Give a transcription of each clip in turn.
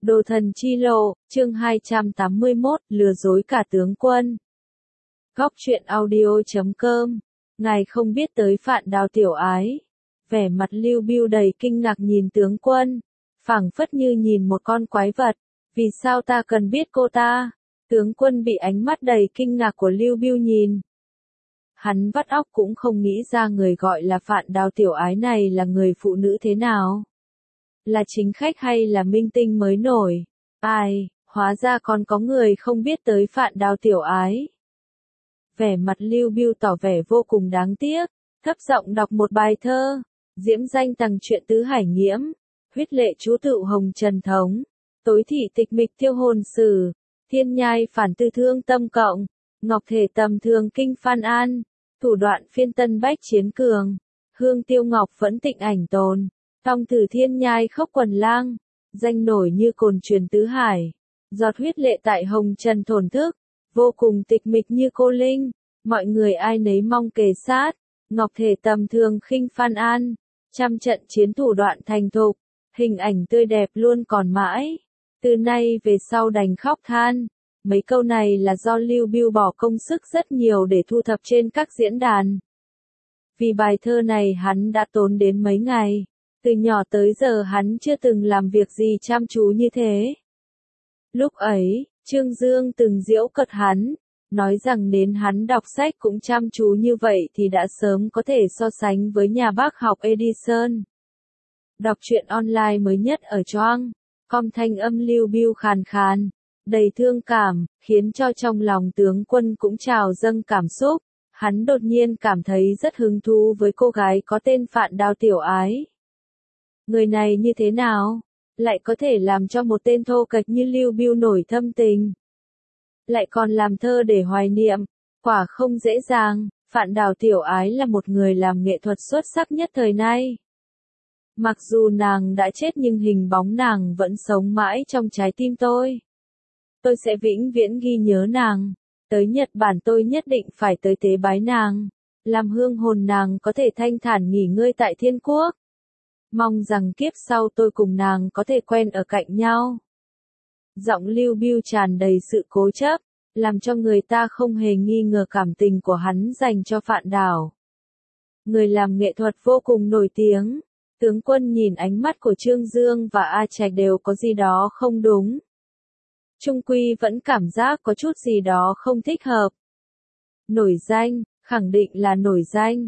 Đồ thần chi lộ, chương 281, lừa dối cả tướng quân. Góc truyện audio.com. Ngài không biết tới Phạn Đào tiểu ái. Vẻ mặt Lưu Bưu đầy kinh ngạc nhìn tướng quân, phảng phất như nhìn một con quái vật. Vì sao ta cần biết cô ta? Tướng quân bị ánh mắt đầy kinh ngạc của Lưu Bưu nhìn. Hắn vắt óc cũng không nghĩ ra người gọi là Phạn Đào tiểu ái này là người phụ nữ thế nào. Là chính khách hay là minh tinh mới nổi? Ai, hóa ra còn có người không biết tới Phạn Đào tiểu ái. Vẻ mặt Lưu Bưu tỏ vẻ vô cùng đáng tiếc, thấp giọng đọc một bài thơ, diễm danh tằng truyện tứ hải nghiễm, huyết lệ chú tựu hồng trần thống, tối thị tịch mịch tiêu hồn sử, thiên nhai phản tư thương tâm cộng, ngọc thể tầm thường kinh phan an, thủ đoạn phiên tân bách chiến cường, hương tiêu ngọc vẫn tịnh ảnh tồn. Thong thử thiên nhai khốc quần lang, danh nổi như cồn truyền tứ hải, giọt huyết lệ tại hồng trần thổn thức, vô cùng tịch mịch như cô linh, mọi người ai nấy mong kề sát, ngọc thể tầm thường khinh phan an, trăm trận chiến thủ đoạn thành thục, hình ảnh tươi đẹp luôn còn mãi, từ nay về sau đành khóc than. Mấy câu này là do Lưu Bưu bỏ công sức rất nhiều để thu thập trên các diễn đàn. Vì bài thơ này hắn đã tốn đến mấy ngày. Từ nhỏ tới giờ hắn chưa từng làm việc gì chăm chú như thế. Lúc ấy, Trương Dương từng giễu cợt hắn, nói rằng nếu hắn đọc sách cũng chăm chú như vậy thì đã sớm có thể so sánh với nhà bác học Edison. Đọc truyện online mới nhất ở Choang, com thanh âm Lưu Bưu khàn khàn, đầy thương cảm, khiến cho trong lòng tướng quân cũng trào dâng cảm xúc. Hắn đột nhiên cảm thấy rất hứng thú với cô gái có tên Phạn Đào tiểu ái. Người này như thế nào? Lại có thể làm cho một tên thô kệch như Lưu Bưu nổi thâm tình. Lại còn làm thơ để hoài niệm, quả không dễ dàng. Phạn Đào tiểu ái là một người làm nghệ thuật xuất sắc nhất thời nay. Mặc dù nàng đã chết nhưng hình bóng nàng vẫn sống mãi trong trái tim tôi. Tôi sẽ vĩnh viễn ghi nhớ nàng. Tới Nhật Bản tôi nhất định phải tới tế bái nàng. Làm hương hồn nàng có thể thanh thản nghỉ ngơi tại thiên quốc. Mong rằng kiếp sau tôi cùng nàng có thể quen ở cạnh nhau. Giọng Lưu Bưu tràn đầy sự cố chấp, làm cho người ta không hề nghi ngờ cảm tình của hắn dành cho Phạn Đào. Người làm nghệ thuật vô cùng nổi tiếng, tướng quân nhìn ánh mắt của Trương Dương và A Trạch đều có gì đó không đúng. Trung quy vẫn cảm giác có chút gì đó không thích hợp. Nổi danh, khẳng định là nổi danh,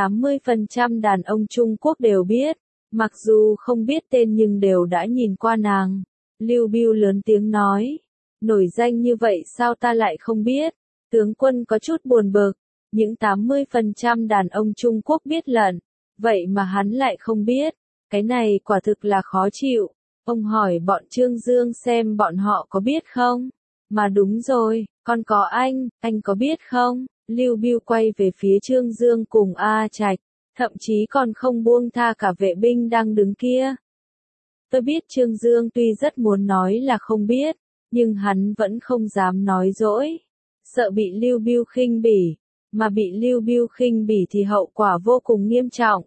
80% đàn ông Trung Quốc đều biết. Mặc dù không biết tên nhưng đều đã nhìn qua nàng. Lưu Bưu lớn tiếng nói. Nổi danh như vậy sao ta lại không biết? Tướng quân có chút buồn bực. Những 80% đàn ông Trung Quốc biết lận. Vậy mà hắn lại không biết. Cái này quả thực là khó chịu. Ông hỏi bọn Trương Dương xem bọn họ có biết không? Mà đúng rồi, con có anh có biết không? Lưu Bưu quay về phía Trương Dương cùng A Trạch. Thậm chí còn không buông tha cả vệ binh đang đứng kia. Tôi biết Trương Dương tuy rất muốn nói là không biết, nhưng hắn vẫn không dám nói dỗi. Sợ bị Lưu Bưu khinh bỉ, mà bị Lưu Bưu khinh bỉ thì hậu quả vô cùng nghiêm trọng.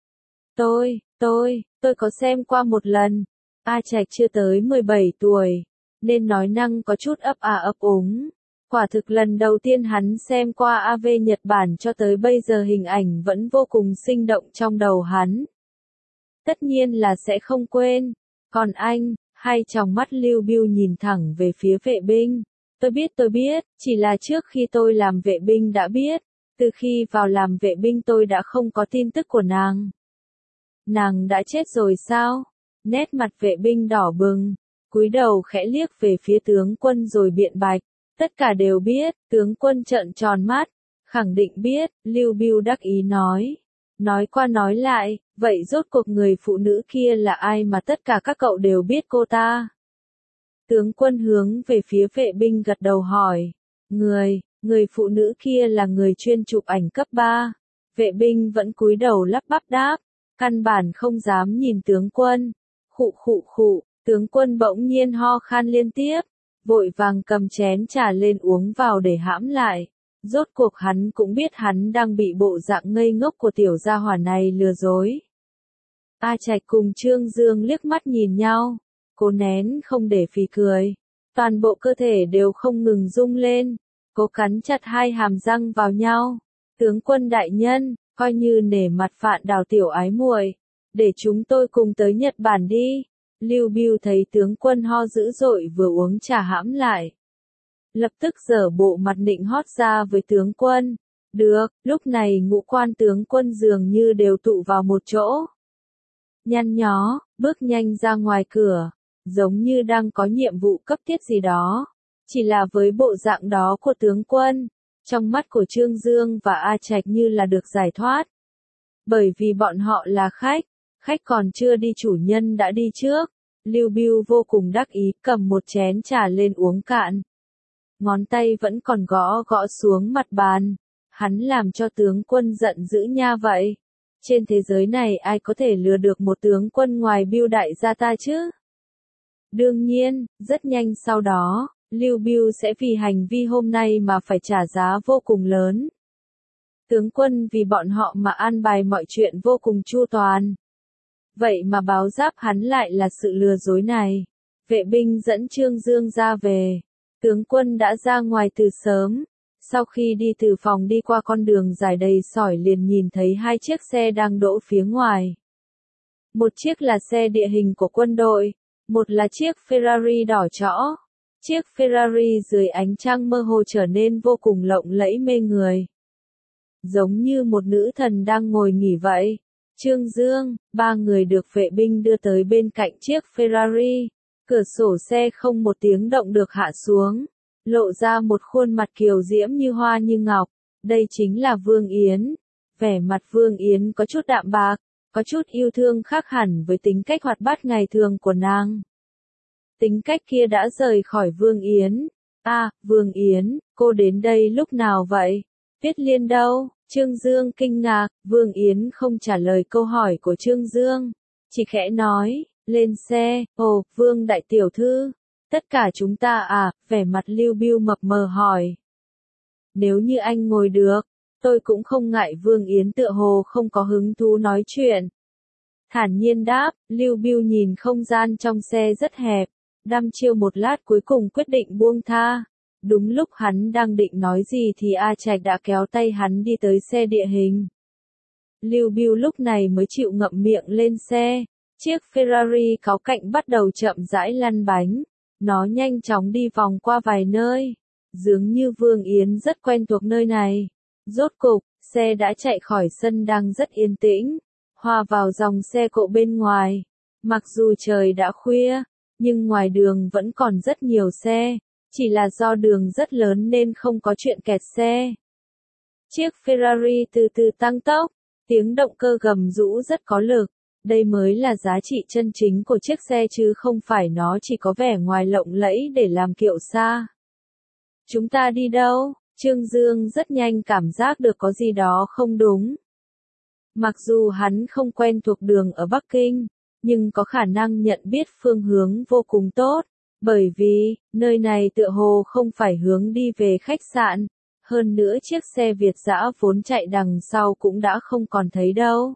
Tôi có xem qua một lần. A Trạch chưa tới 17 tuổi, nên nói năng có chút ấp a ấp úng. Quả thực lần đầu tiên hắn xem qua AV Nhật Bản cho tới bây giờ hình ảnh vẫn vô cùng sinh động trong đầu hắn. Tất nhiên là sẽ không quên. Còn anh, hai tròng mắt Lưu Bưu nhìn thẳng về phía vệ binh. Tôi biết, chỉ là trước khi tôi làm vệ binh đã biết. Từ khi vào làm vệ binh tôi đã không có tin tức của nàng. Nàng đã chết rồi sao? Nét mặt vệ binh đỏ bừng, cúi đầu khẽ liếc về phía tướng quân rồi biện bạch. Tất cả đều biết, tướng quân trợn tròn mắt, khẳng định biết, Lưu Bưu đắc ý nói. Nói qua nói lại, vậy rốt cuộc người phụ nữ kia là ai mà tất cả các cậu đều biết cô ta? Tướng quân hướng về phía vệ binh gật đầu hỏi. Người phụ nữ kia là người chuyên chụp ảnh cấp 3. Vệ binh vẫn cúi đầu lắp bắp đáp, căn bản không dám nhìn tướng quân. Khụ, tướng quân bỗng nhiên ho khan liên tiếp. Vội vàng cầm chén trà lên uống vào để hãm lại. Rốt cuộc hắn cũng biết hắn đang bị bộ dạng ngây ngốc của tiểu gia hỏa này lừa dối. A Trạch cùng Trương Dương liếc mắt nhìn nhau. cố nén không để phì cười. Toàn bộ cơ thể đều không ngừng rung lên, cố cắn chặt hai hàm răng vào nhau. Tướng quân đại nhân, coi như nể mặt Phạn Đào tiểu ái muội, để chúng tôi cùng tới Nhật Bản đi. Lưu Bưu thấy tướng quân ho dữ dội vừa uống trà hãm lại. Lập tức giở bộ mặt nịnh hót ra với tướng quân. Được, lúc này ngũ quan tướng quân dường như đều tụ vào một chỗ. Nhăn nhó, bước nhanh ra ngoài cửa, giống như đang có nhiệm vụ cấp thiết gì đó. Chỉ là với bộ dạng đó của tướng quân, trong mắt của Trương Dương và A Trạch như là được giải thoát. Bởi vì bọn họ là khách còn chưa đi chủ nhân đã đi trước. Lưu Bưu vô cùng đắc ý cầm một chén trà lên uống cạn. Ngón tay vẫn còn gõ gõ xuống mặt bàn. Hắn làm cho tướng quân giận dữ nha vậy. Trên thế giới này ai có thể lừa được một tướng quân ngoài Bưu đại gia ta chứ? Đương nhiên, rất nhanh sau đó, Lưu Bưu sẽ vì hành vi hôm nay mà phải trả giá vô cùng lớn. Tướng quân vì bọn họ mà an bài mọi chuyện vô cùng chu toàn. Vậy mà báo giáp hắn lại là sự lừa dối này. Vệ binh dẫn Trương Dương ra về. Tướng quân đã ra ngoài từ sớm. Sau khi đi từ phòng đi qua con đường dài đầy sỏi liền nhìn thấy hai chiếc xe đang đỗ phía ngoài. Một chiếc là xe địa hình của quân đội, một là chiếc Ferrari đỏ trõ. Chiếc Ferrari dưới ánh trăng mơ hồ trở nên vô cùng lộng lẫy mê người. Giống như một nữ thần đang ngồi nghỉ vậy. Trương Dương, ba người được vệ binh đưa tới bên cạnh chiếc Ferrari. Cửa sổ xe không một tiếng động được hạ xuống. Lộ ra một khuôn mặt kiều diễm như hoa như ngọc. Đây chính là Vương Yến. Vẻ mặt Vương Yến có chút đạm bạc, có chút yêu thương khác hẳn với tính cách hoạt bát ngày thường của nàng. Tính cách kia đã rời khỏi Vương Yến. Vương Yến, cô đến đây lúc nào vậy? Tuyết Liên đâu? Trương Dương kinh ngạc, Vương Yến không trả lời câu hỏi của Trương Dương. Chỉ khẽ nói, lên xe, Vương đại tiểu thư. Tất cả chúng ta vẻ mặt Lưu Bưu mập mờ hỏi. Nếu như anh ngồi được, tôi cũng không ngại. Vương Yến tựa hồ không có hứng thú nói chuyện. Thản nhiên đáp, Lưu Bưu nhìn không gian trong xe rất hẹp, đăm chiêu một lát cuối cùng quyết định buông tha. Đúng lúc hắn đang định nói gì thì A Trạch đã kéo tay hắn đi tới xe địa hình. Lưu Bưu lúc này mới chịu ngậm miệng lên xe. Chiếc Ferrari cáu cạnh bắt đầu chậm rãi lăn bánh. Nó nhanh chóng đi vòng qua vài nơi. Dường như Vương Yến rất quen thuộc nơi này. Rốt cục, xe đã chạy khỏi sân đang rất yên tĩnh, hòa vào dòng xe cộ bên ngoài. Mặc dù trời đã khuya, nhưng ngoài đường vẫn còn rất nhiều xe. Chỉ là do đường rất lớn nên không có chuyện kẹt xe. Chiếc Ferrari từ từ tăng tốc, tiếng động cơ gầm rũ rất có lực. Đây mới là giá trị chân chính của chiếc xe chứ không phải nó chỉ có vẻ ngoài lộng lẫy để làm kiệu xa. Chúng ta đi đâu? Trương Dương rất nhanh cảm giác được có gì đó không đúng. Mặc dù hắn không quen thuộc đường ở Bắc Kinh, nhưng có khả năng nhận biết phương hướng vô cùng tốt. Bởi vì, nơi này tựa hồ không phải hướng đi về khách sạn. Hơn nữa chiếc xe Việt dã vốn chạy đằng sau cũng đã không còn thấy đâu.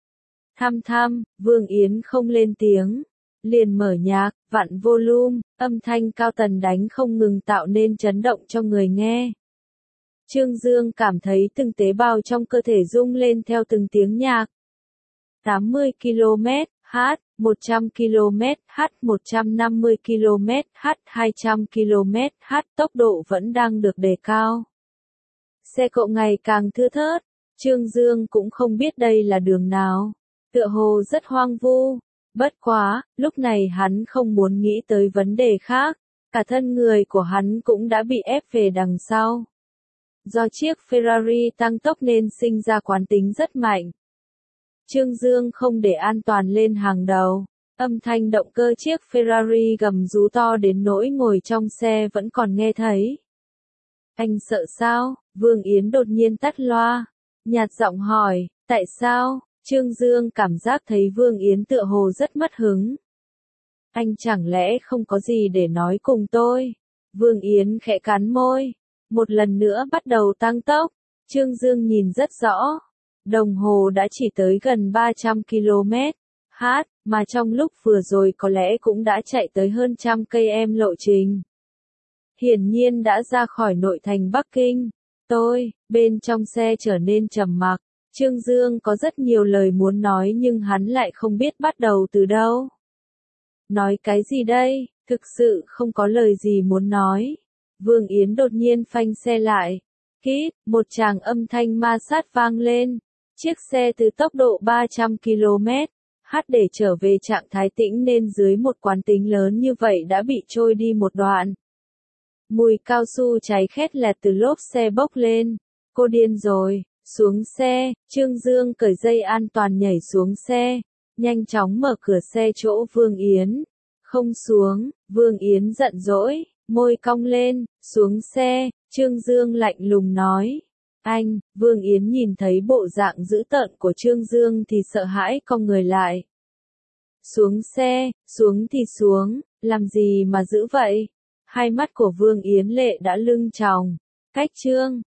Vương Yến không lên tiếng. Liền mở nhạc, vặn volume, âm thanh cao tần đánh không ngừng tạo nên chấn động cho người nghe. Trương Dương cảm thấy từng tế bào trong cơ thể rung lên theo từng tiếng nhạc. 80 km/h, 100 km/h, 150 km/h, 200 km/h, tốc độ vẫn đang được đề cao. Xe cộ ngày càng thưa thớt, Trương Dương cũng không biết đây là đường nào, tựa hồ rất hoang vu. Bất quá, lúc này hắn không muốn nghĩ tới vấn đề khác, cả thân người của hắn cũng đã bị ép về đằng sau. Do chiếc Ferrari tăng tốc nên sinh ra quán tính rất mạnh. Trương Dương không để an toàn lên hàng đầu, âm thanh động cơ chiếc Ferrari gầm rú to đến nỗi ngồi trong xe vẫn còn nghe thấy. Anh sợ sao? Vương Yến đột nhiên tắt loa, nhạt giọng hỏi, tại sao? Trương Dương cảm giác thấy Vương Yến tựa hồ rất mất hứng. Anh chẳng lẽ không có gì để nói cùng tôi? Vương Yến khẽ cắn môi, một lần nữa bắt đầu tăng tốc. Trương Dương nhìn rất rõ, đồng hồ đã chỉ tới gần 300 km/h, mà trong lúc vừa rồi có lẽ cũng đã chạy tới hơn 100 cây lộ trình. Hiển nhiên đã ra khỏi nội thành Bắc Kinh. Bên trong xe trở nên trầm mặc. Trương Dương có rất nhiều lời muốn nói nhưng hắn lại không biết bắt đầu từ đâu. Nói cái gì đây, thực sự không có lời gì muốn nói. Vương Yến đột nhiên phanh xe lại. Kít, một tràng âm thanh ma sát vang lên. Chiếc xe từ tốc độ 300 km/h để trở về trạng thái tĩnh nên dưới một quán tính lớn như vậy đã bị trôi đi một đoạn. Mùi cao su cháy khét lẹt từ lốp xe bốc lên. Cô điên rồi, xuống xe, Trương Dương cởi dây an toàn nhảy xuống xe, nhanh chóng mở cửa xe chỗ Vương Yến. Không xuống, Vương Yến giận dỗi, môi cong lên, xuống xe, Trương Dương lạnh lùng nói. Anh, Vương Yến nhìn thấy bộ dạng dữ tợn của Trương Dương thì sợ hãi cong người lại. Xuống xe, xuống thì xuống, làm gì mà giữ vậy? Hai mắt của Vương Yến Lệ đã lưng tròng. Cách Trương